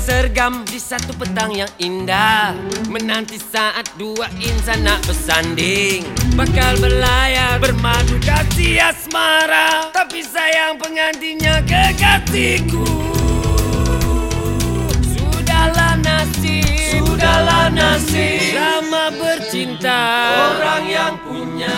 sergam di satu petang yang indah, menanti saat dua insan nak bersanding. Bakal berlayar bermadu kasih asmara, tapi sayang pengantinnya kekasihku. Sudahlah nasib sama bercinta orang yang punya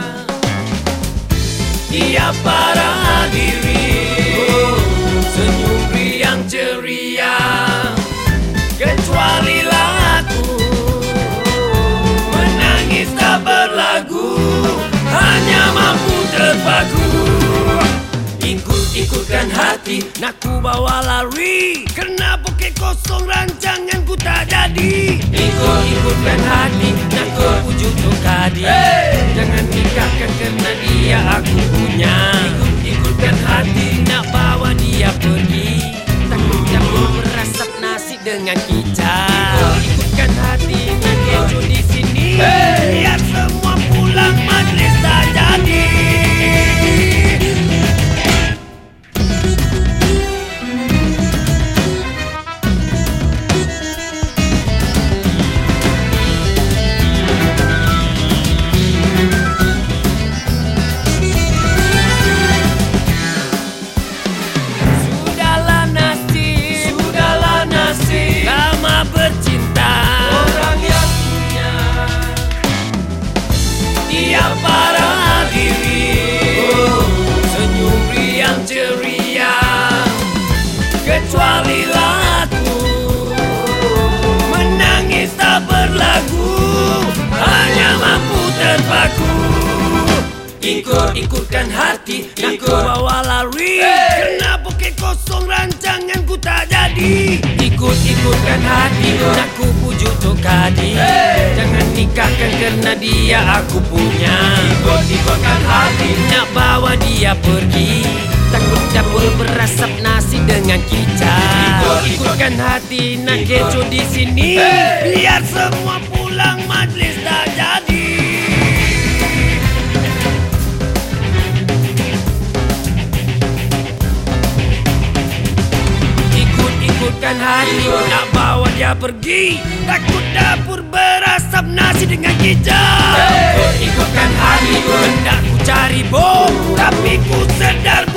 dia para diri, senyum riang ceria. Kecuali aku menangis tak berlagu, hanya mampu terpaku. Ikut-ikutkan hati, nak ku bawa lari, karena bukit kosong rancanganku tak jadi. Ikut-ikutkan hati, nak ku pujuk untuk hadir. Jangan nikahkan karena dia aku punya. Ikut-ikutkan hati, nak bawa dia pergi, takut merasap nasi dengan kicap. Ikut-ikutkan hati, nak kecoh di sini, biar semua pulang majlis tak jadi. Dia para diri, senyum riang ceria. Kecuali aku menangis tak berlagu, hanya mampu terpaku. Ikut-ikutkan hati, nak ku bawa lari, karena bukit kosong rancanganku tak jadi. Ikut-ikutkan hati, nak ku pujuk untuk hadir. Jangan nikahkan karena dia aku punya. Ikut-ikutkan hati, nak bawa dia pergi, takut dapur berasap nasi dengan kicap. Ikut-ikutkan hati, nak kecoh di sini, biar semua pulang majlis tak jadi. Ikut-ikutkan hati, nak bawa dia pergi, takut dapur berasap nasi dengan kicap. Ikut-ikutkan hati, hendak ku cari bom, tapi ku sedar